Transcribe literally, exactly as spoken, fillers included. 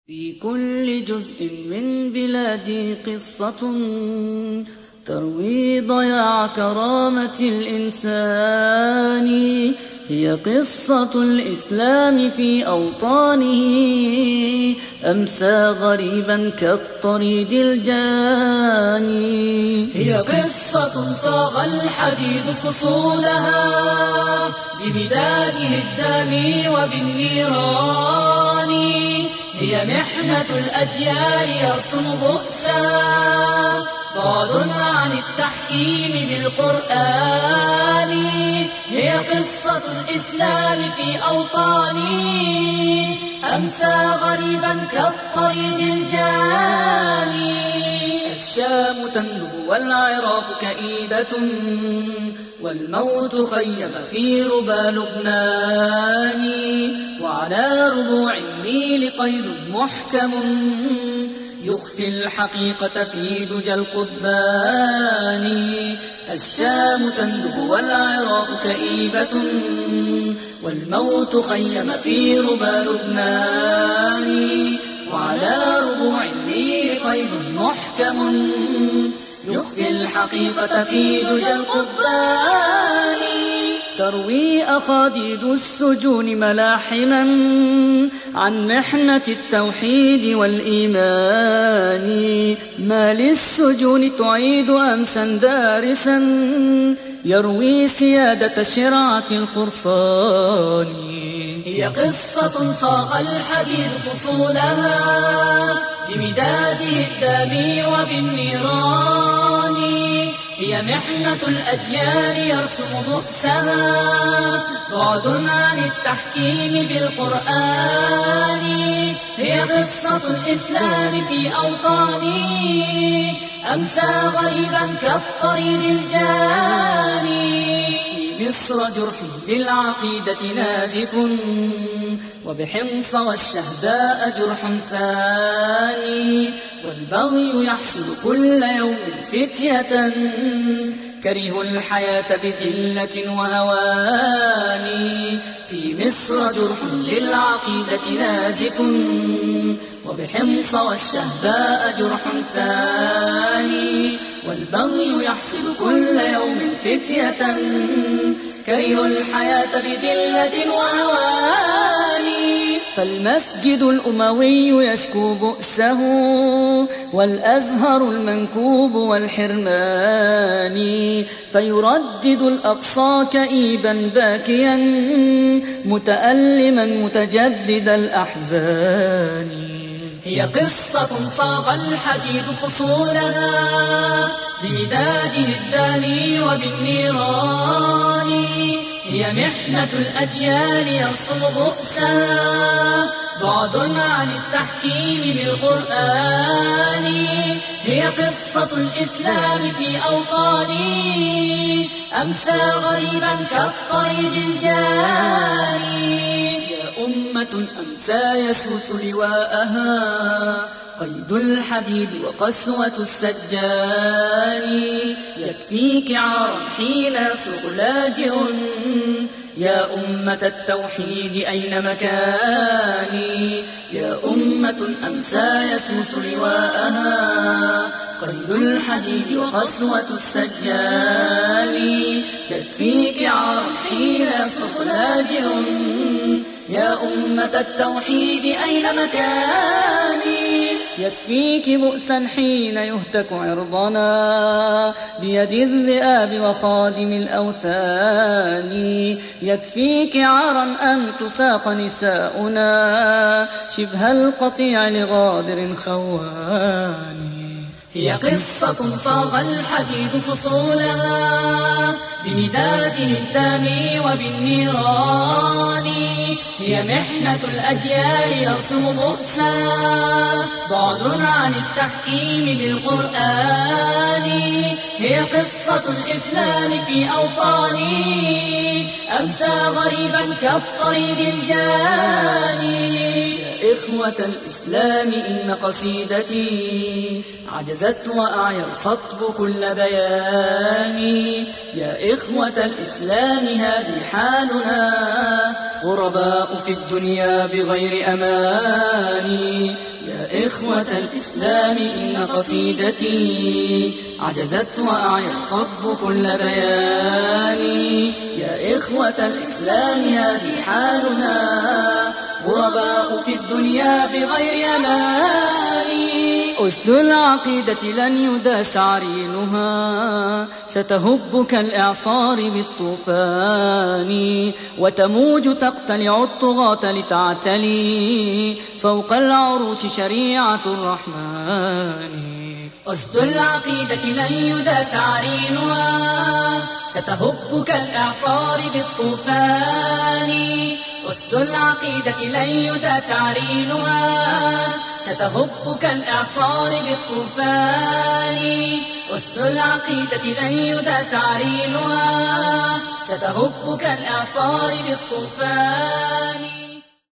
في كل جزء من بلادي قصة تروي ضياع كرامة الإنسان. هي قصة الإسلام في أوطانه، أمسى غريبا كالطريد الجاني. هي قصة صاغ الحديد فصولها بمداده الدامي وبالنيران. هي محنة الأجيال يرسم بؤسا بعد عن التحكيم بالقرآن. هي قصة الإسلام في أوطاني، أمسى غريبا كالطريد الجاني. الشام تندب والعراق كئيبة، والموت خيم في ربى لبنان. وعلى ربوع النيل قيد محكم يخفي الحقيقة في دجى القضبان. الشام تندب والعراق كئيبة، والموت خيم في ربى لبنان. وعلى ربوع النيل قيد محكم يخفي الحقيقة في دجى القضبان. تروي أخاديد السجون ملاحما عن محنة التوحيد والإيمان. ما للسجون تعيد أمسا دارسا يروي سيادة شرعة القرصان. هي قصة صاغ الحديد فصولها بمداده الدامي وبالنيران. هي محنة الأجيال يرسم بؤسها بعد عن التحكيم بالقرآن. هي قصة الإسلام في أوطاني، أمسى غريبا كالطريد الجاني. مصر جرح للعقيدة نازف، وبحمص والشهداء جرح ثاني. والبغي يحصد كل يوم فتية كرهوا الحياة بذلة وهوان. في مصر جرح للعقيدة نازف، وبحمص والشهداء جرح ثاني. والبغي يحصد كل يوم فتية كرهوا الحياة بذلة وهوان. فالمسجد الأموي يشكو بؤسه، والأزهر المنكوب والحرمان. فيردد الأقصى كئيبا باكيا متألما متجدد الأحزان. هي قصة صاغ الحديد فصولها بمداده الدامي وبالنيران. هي محنة الأجيال يرسم بؤسا بعد عن التحكيم بالقرآن. هي قصة الإسلام في أوطاني، أمسى غريبا كالطريد الجاني. أمة أمسى يسوس لواءها قيد الحديد وقسوة السجان. يكفيك عارا حين يصرخ لاجئ يا أمة التوحيد أين مكاني. يا أمة أمسى يسوس لواءها قيد الحديد وقسوة السجان. يكفيك عارا حين يصرخ لاجئ يا أمة التوحيد أين مكاني. يكفيك بؤسا حين يهتك عرضنا بيد الذئاب وخادم الأوثان. يكفيك عارا أن تساق نساؤنا شبه القطيع لغادر خوان. هي قصة صاغ الحديد فصولها بمداده الدامي وبالنيران. هي محنة الأجيال يرسم بؤسا بعد عن التحكيم بالقرآن. هي قصة الإسلام في أوطاني، أمسى غريبا كالطريد الجاني. يا إخوة الإسلام إن قصيدتي عجزت وأعيا الخطب كل بيان. يا إخوة الإسلام هذه حالنا غرباء في الدنيا بغير أمان. إخوة الإسلام إن قصيدتي عجزت وأعيت صب كل بياني. يا إخوة الإسلام هذه حالنا، غرباء في الدنيا بغير أماني. أسد العقيدة لن يداس عرينها، ستهب كالإعصار بالطوفان، وتموج تقتلع الطغاة لتعتلي فوق العروش شريعة الرحمن. أسد العقيدة لن يداس عرينها، ستهب كالإعصار بالطوفان. أسد العقيدة لن يداس عرينها، ستهب كالإعصار بالطوفان. أسد العقيدة لن يداس عرينها، ستهب كالإعصار بالطوفان.